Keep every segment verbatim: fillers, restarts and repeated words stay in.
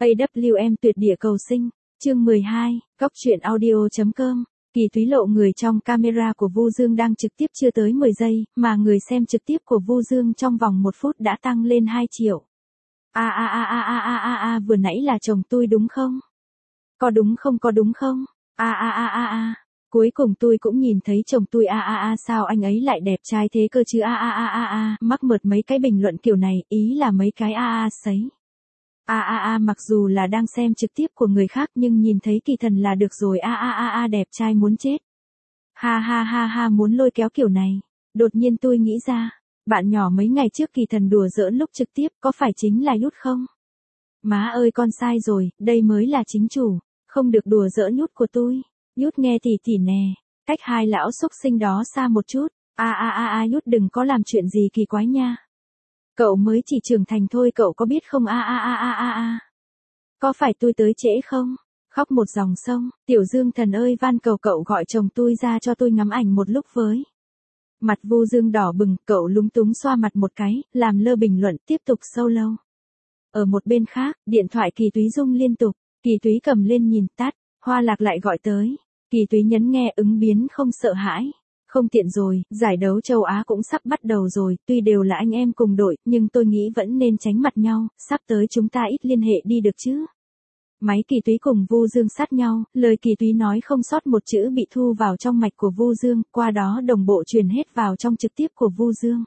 a vê em tuyệt địa cầu sinh, chương mười hai, góc truyện audio.com. Kỳ Túy lộ người trong camera của Vu Dương đang trực tiếp chưa tới mười giây, mà người xem trực tiếp của Vu Dương trong vòng một phút đã tăng lên hai triệu. A a a a a a a a vừa nãy là chồng tôi đúng không? Có đúng không có đúng không? A a a a a. Cuối cùng tôi cũng nhìn thấy chồng tôi a a a sao anh ấy lại đẹp trai thế cơ chứ a a a a a, mắc mượt mấy cái bình luận kiểu này, ý là mấy cái a a sấy. A a a mặc dù là đang xem trực tiếp của người khác nhưng nhìn thấy Kỳ Thần là được rồi a a a a đẹp trai muốn chết. Ha ha ha ha muốn lôi kéo kiểu này. Đột nhiên tôi nghĩ ra, bạn nhỏ mấy ngày trước Kỳ Thần đùa giỡn lúc trực tiếp có phải chính là Nhút không? Má ơi con sai rồi, đây mới là chính chủ, không được đùa giỡn Nhút của tôi. Nhút nghe tỉ tỉ nè, cách hai lão xúc sinh đó xa một chút. A a a a Nhút đừng có làm chuyện gì kỳ quái nha. Cậu mới chỉ trưởng thành thôi cậu có biết không a a a a a a. Có phải tôi tới trễ không? Khóc một dòng sông, Tiểu Dương Thần ơi van cầu cậu gọi chồng tôi ra cho tôi ngắm ảnh một lúc với. Mặt Vu Dương đỏ bừng, cậu lúng túng xoa mặt một cái, làm lơ bình luận tiếp tục solo. Ở một bên khác, điện thoại Kỳ Túy rung liên tục, Kỳ Túy cầm lên nhìn tắt, Hoa Lạc lại gọi tới. Kỳ Túy nhấn nghe ứng biến không sợ hãi. Không tiện rồi, giải đấu châu Á cũng sắp bắt đầu rồi, tuy đều là anh em cùng đội, nhưng tôi nghĩ vẫn nên tránh mặt nhau, sắp tới chúng ta ít liên hệ đi được chứ. Máy Kỳ Túy cùng Vu Dương sát nhau, lời Kỳ Túy nói không sót một chữ bị thu vào trong mạch của Vu Dương, qua đó đồng bộ truyền hết vào trong trực tiếp của Vu Dương.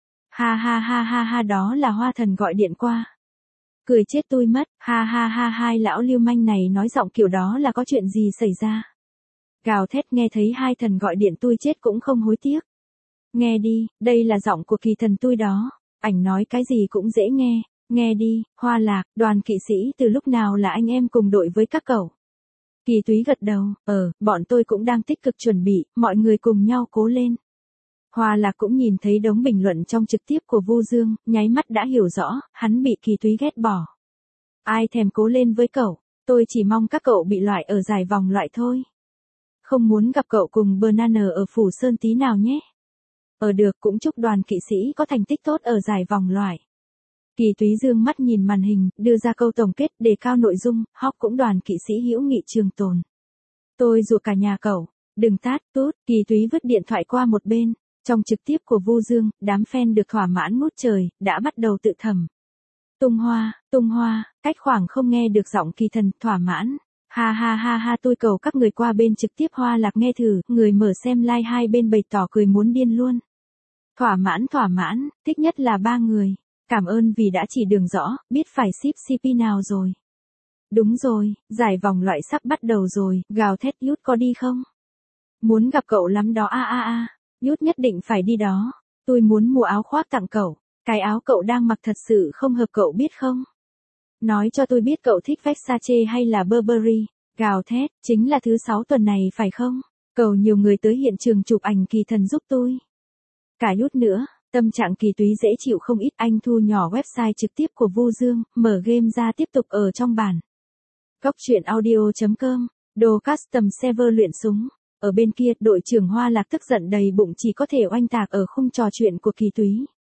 Ha ha ha ha ha đó là Hoa Thần gọi điện qua. Cười chết tôi mất, ha ha ha hai lão lưu manh này nói giọng kiểu đó là có chuyện gì xảy ra. Gào thét nghe thấy hai thần gọi điện tôi chết cũng không hối tiếc. Nghe đi, đây là giọng của Kỳ Thần tôi đó, ảnh nói cái gì cũng dễ nghe, nghe đi, Hoa Lạc, Đoàn kỵ sĩ từ lúc nào là anh em cùng đội với các cậu. Kỳ Túy gật đầu, ờ, bọn tôi cũng đang tích cực chuẩn bị, mọi người cùng nhau cố lên. Hoa Lạc cũng nhìn thấy đống bình luận trong trực tiếp của Vu Dương, nháy mắt đã hiểu rõ, hắn bị Kỳ Túy ghét bỏ. Ai thèm cố lên với cậu, tôi chỉ mong các cậu bị loại ở giải vòng loại thôi. Không muốn gặp cậu cùng Banana ở Phủ Sơn tí nào nhé. Ở được cũng chúc Đoàn kỵ sĩ có thành tích tốt ở giải vòng loại. Kỳ Túy dương mắt nhìn màn hình, đưa ra câu tổng kết đề cao nội dung, hóc cũng Đoàn kỵ sĩ hữu nghị trường tồn. Tôi dụ cả nhà cậu, đừng tát tút, Kỳ Túy vứt điện thoại qua một bên. Trong trực tiếp của Vu Dương, đám fan được thỏa mãn ngút trời, đã bắt đầu tự thầm. Tung hoa, tung hoa, cách khoảng không nghe được giọng Kỳ Thần, thỏa mãn. Ha ha ha ha tôi cầu các người qua bên trực tiếp Hoa Lạc nghe thử, người mở xem like hai bên bày tỏ cười muốn điên luôn. Thỏa mãn thỏa mãn, thích nhất là ba người. Cảm ơn vì đã chỉ đường rõ, biết phải ship xê pê nào rồi. Đúng rồi, giải vòng loại sắp bắt đầu rồi, gào thét Nhút có đi không? Muốn gặp cậu lắm đó a a a, Nhút nhất định phải đi đó. Tôi muốn mua áo khoác tặng cậu, cái áo cậu đang mặc thật sự không hợp cậu biết không? Nói cho tôi biết cậu thích Versace hay là Burberry, gào thét, chính là thứ sáu tuần này phải không? Cầu nhiều người tới hiện trường chụp ảnh Kỳ Thần giúp tôi. Cả Nhút nữa, tâm trạng Kỳ Túy dễ chịu không ít, anh thu nhỏ website trực tiếp của Vu Dương, mở game ra tiếp tục ở trong bản. Góc truyện audio.com, đồ custom server luyện súng. Ở bên kia, đội trưởng Hoa Lạc tức giận đầy bụng chỉ có thể oanh tạc ở khung trò chuyện của Kỳ Túy.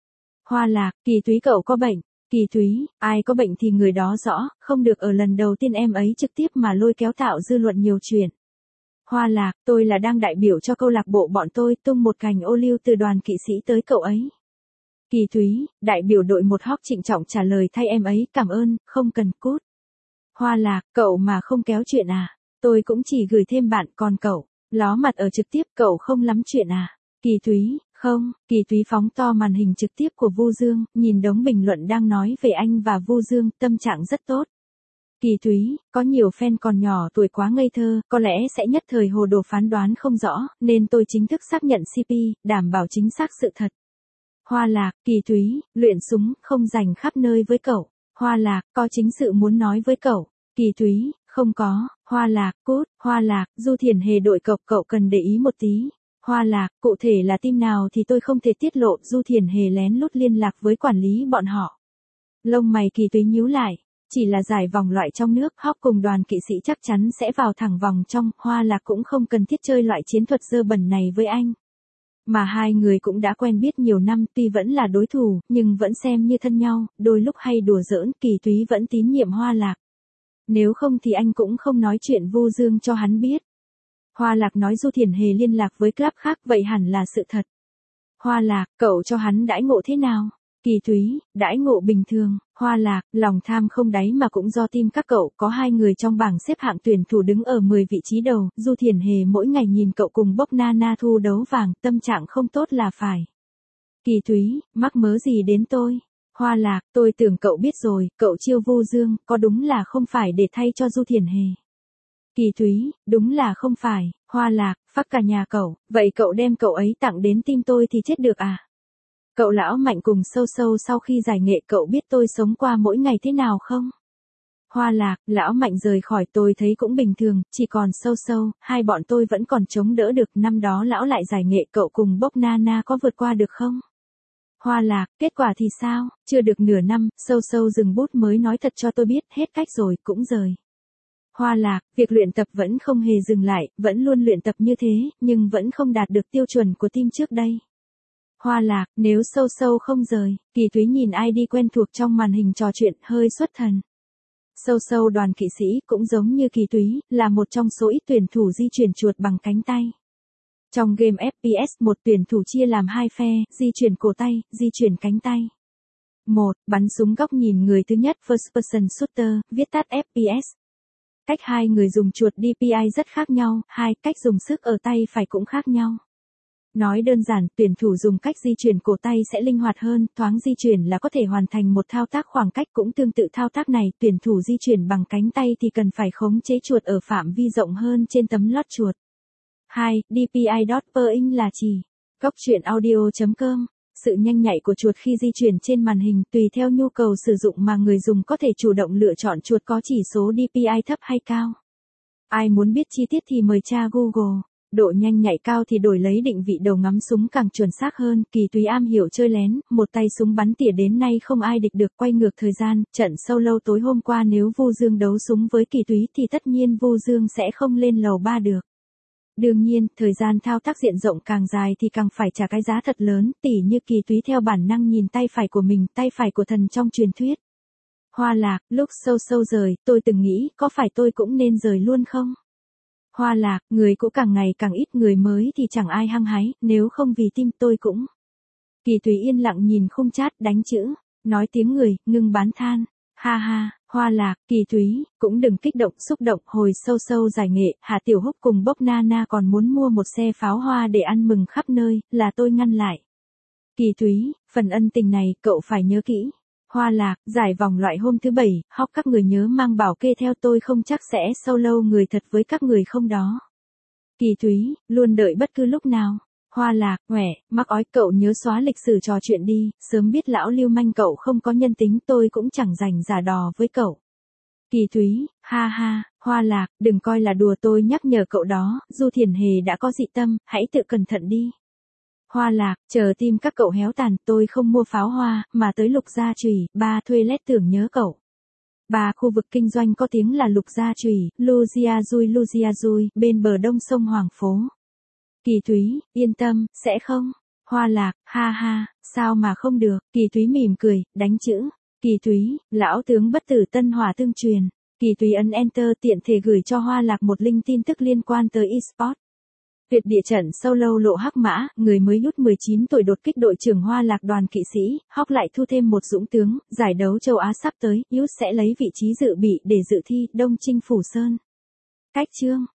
Hoa Lạc, Kỳ Túy cậu có bệnh. Kỳ Túy, ai có bệnh thì người đó rõ, không được ở lần đầu tiên em ấy trực tiếp mà lôi kéo tạo dư luận nhiều chuyện. Hoa Lạc, tôi là đang đại biểu cho câu lạc bộ bọn tôi tung một cành ô liu từ Đoàn kỵ sĩ tới cậu ấy. Kỳ Túy, đại biểu đội một hóc trịnh trọng trả lời thay em ấy, cảm ơn, không cần cút. Hoa Lạc, cậu mà không kéo chuyện à, tôi cũng chỉ gửi thêm bạn, còn cậu, ló mặt ở trực tiếp cậu không lắm chuyện à. Kỳ Túy, không, Kỳ Túy phóng to màn hình trực tiếp của Vu Dương, nhìn đống bình luận đang nói về anh và Vu Dương, tâm trạng rất tốt. Kỳ Túy, có nhiều fan còn nhỏ tuổi quá ngây thơ, có lẽ sẽ nhất thời hồ đồ phán đoán không rõ, nên tôi chính thức xác nhận xê pê, đảm bảo chính xác sự thật. Hoa Lạc, Kỳ Túy, luyện súng, không rảnh khắp nơi với cậu. Hoa Lạc, có chính sự muốn nói với cậu. Kỳ Túy, không có. Hoa Lạc, cút. Hoa Lạc, Du Thiền Hề đội cậu, cậu cần để ý một tí. Hoa Lạc, cụ thể là team nào thì tôi không thể tiết lộ, Du Thiền Hề lén lút liên lạc với quản lý bọn họ. Lông mày Kỳ Túy nhíu lại, chỉ là giải vòng loại trong nước, hóc cùng Đoàn kỵ sĩ chắc chắn sẽ vào thẳng vòng trong, Hoa Lạc cũng không cần thiết chơi loại chiến thuật dơ bẩn này với anh. Mà hai người cũng đã quen biết nhiều năm, tuy vẫn là đối thủ, nhưng vẫn xem như thân nhau, đôi lúc hay đùa giỡn, Kỳ Túy vẫn tín nhiệm Hoa Lạc. Nếu không thì anh cũng không nói chuyện Vu Dương cho hắn biết. Hoa Lạc nói Du Thiển Hề liên lạc với club khác, vậy hẳn là sự thật. Hoa Lạc, cậu cho hắn đãi ngộ thế nào? Kỳ Túy, đãi ngộ bình thường. Hoa Lạc, lòng tham không đáy mà cũng do team các cậu, có hai người trong bảng xếp hạng tuyển thủ đứng ở mười vị trí đầu, Du Thiển Hề mỗi ngày nhìn cậu cùng Bốc Nana thu đấu vàng, tâm trạng không tốt là phải. Kỳ Túy, mắc mớ gì đến tôi? Hoa Lạc, tôi tưởng cậu biết rồi, cậu chiêu Vu Dương, có đúng là không phải để thay cho Du Thiển Hề. Kỳ Túy, đúng là không phải. Hoa Lạc, phắc cả nhà cậu, vậy cậu đem cậu ấy tặng đến team tôi thì chết được à? Cậu lão Mạnh cùng Sâu Sâu sau khi giải nghệ cậu biết tôi sống qua mỗi ngày thế nào không? Hoa Lạc, lão Mạnh rời khỏi tôi thấy cũng bình thường, chỉ còn Sâu Sâu, hai bọn tôi vẫn còn chống đỡ được, năm đó lão lại giải nghệ cậu cùng Bốc Nana có vượt qua được không? Hoa Lạc, kết quả thì sao? Chưa được nửa năm, Sâu Sâu dừng bút mới nói thật cho tôi biết, hết cách rồi, cũng rời. Hoa Lạc, việc luyện tập vẫn không hề dừng lại, vẫn luôn luyện tập như thế, nhưng vẫn không đạt được tiêu chuẩn của team trước đây. Hoa Lạc, nếu Sâu Sâu không rời, Kỳ Túy nhìn ai đi quen thuộc trong màn hình trò chuyện, hơi xuất thần. Sâu Sâu đoàn kỵ sĩ cũng giống như Kỳ Túy, là một trong số ít tuyển thủ di chuyển chuột bằng cánh tay. Trong game ép pê ét, một tuyển thủ chia làm hai phe, di chuyển cổ tay, di chuyển cánh tay. một. Bắn súng góc nhìn người thứ nhất First Person Shooter, viết tắt ép pê ét. Cách hai người dùng chuột đê pê i rất khác nhau, hai. Cách dùng sức ở tay phải cũng khác nhau. Nói đơn giản, tuyển thủ dùng cách di chuyển cổ tay sẽ linh hoạt hơn, thoáng di chuyển là có thể hoàn thành một thao tác khoảng cách, cũng tương tự thao tác này, tuyển thủ di chuyển bằng cánh tay thì cần phải khống chế chuột ở phạm vi rộng hơn trên tấm lót chuột. hai. đê pê i.per là chỉ. Góc truyện audio chấm com. Sự nhanh nhạy của chuột khi di chuyển trên màn hình tùy theo nhu cầu sử dụng mà người dùng có thể chủ động lựa chọn chuột có chỉ số đê pê i thấp hay cao. Ai muốn biết chi tiết thì mời tra Google. Độ nhanh nhạy cao thì đổi lấy định vị đầu ngắm súng càng chuẩn xác hơn. Kỳ Túy am hiểu chơi lén, một tay súng bắn tỉa đến nay không ai địch được. Quay ngược thời gian, trận solo tối hôm qua nếu Vu Dương đấu súng với Kỳ Túy thì tất nhiên Vu Dương sẽ không lên lầu ba được. Đương nhiên, thời gian thao tác diện rộng càng dài thì càng phải trả cái giá thật lớn, tỉ như Kỳ Túy theo bản năng nhìn tay phải của mình, tay phải của thần trong truyền thuyết. Hoa Lạc, lúc Sâu Sâu rời, tôi từng nghĩ, có phải tôi cũng nên rời luôn không? Hoa Lạc, người cũ càng ngày càng ít, người mới thì chẳng ai hăng hái, nếu không vì team tôi cũng. Kỳ Túy yên lặng nhìn khung chat đánh chữ, nói tiếng người, ngưng bán than. Ha ha, Hoa Lạc, Kỳ Túy, cũng đừng kích động xúc động, hồi Sâu Sâu giải nghệ, Hà Tiểu Húc cùng Bốc Nana còn muốn mua một xe pháo hoa để ăn mừng khắp nơi, là tôi ngăn lại. Kỳ Túy, phần ân tình này, cậu phải nhớ kỹ. Hoa Lạc, giải vòng loại hôm thứ bảy, hóc các người nhớ mang bảo kê theo tôi không chắc sẽ solo người thật với các người không đó. Kỳ Túy, luôn đợi bất cứ lúc nào. Hoa Lạc, khỏe, mắc ói cậu nhớ xóa lịch sử trò chuyện đi, sớm biết lão lưu manh cậu không có nhân tính tôi cũng chẳng rảnh giả đò với cậu. Kỳ Túy, ha ha, Hoa Lạc, đừng coi là đùa tôi nhắc nhở cậu đó, Du Thiển Hề đã có dị tâm, hãy tự cẩn thận đi. Hoa Lạc, chờ tim các cậu héo tàn, tôi không mua pháo hoa, mà tới Lục Gia Chùy, ba thuê lét tưởng nhớ cậu. Ba khu vực kinh doanh có tiếng là Lục Gia Chùy, Luzia Dui Luzia Dui, bên bờ đông sông Hoàng Phố. Kỳ Túy, yên tâm, sẽ không. Hoa Lạc, ha ha, sao mà không được. Kỳ Túy mỉm cười, đánh chữ. Kỳ Túy, lão tướng bất tử Tân Hỏa tương truyền. Kỳ Túy ấn Enter tiện thể gửi cho Hoa Lạc một link tin tức liên quan tới eSports. Tuyệt địa trận solo lộ hắc mã, người mới hút mười chín tuổi đột kích đội trưởng Hoa Lạc đoàn kỵ sĩ, hóc lại thu thêm một dũng tướng, giải đấu châu Á sắp tới, Youth sẽ lấy vị trí dự bị để dự thi, Đông Chinh Phủ Sơn. Cách chương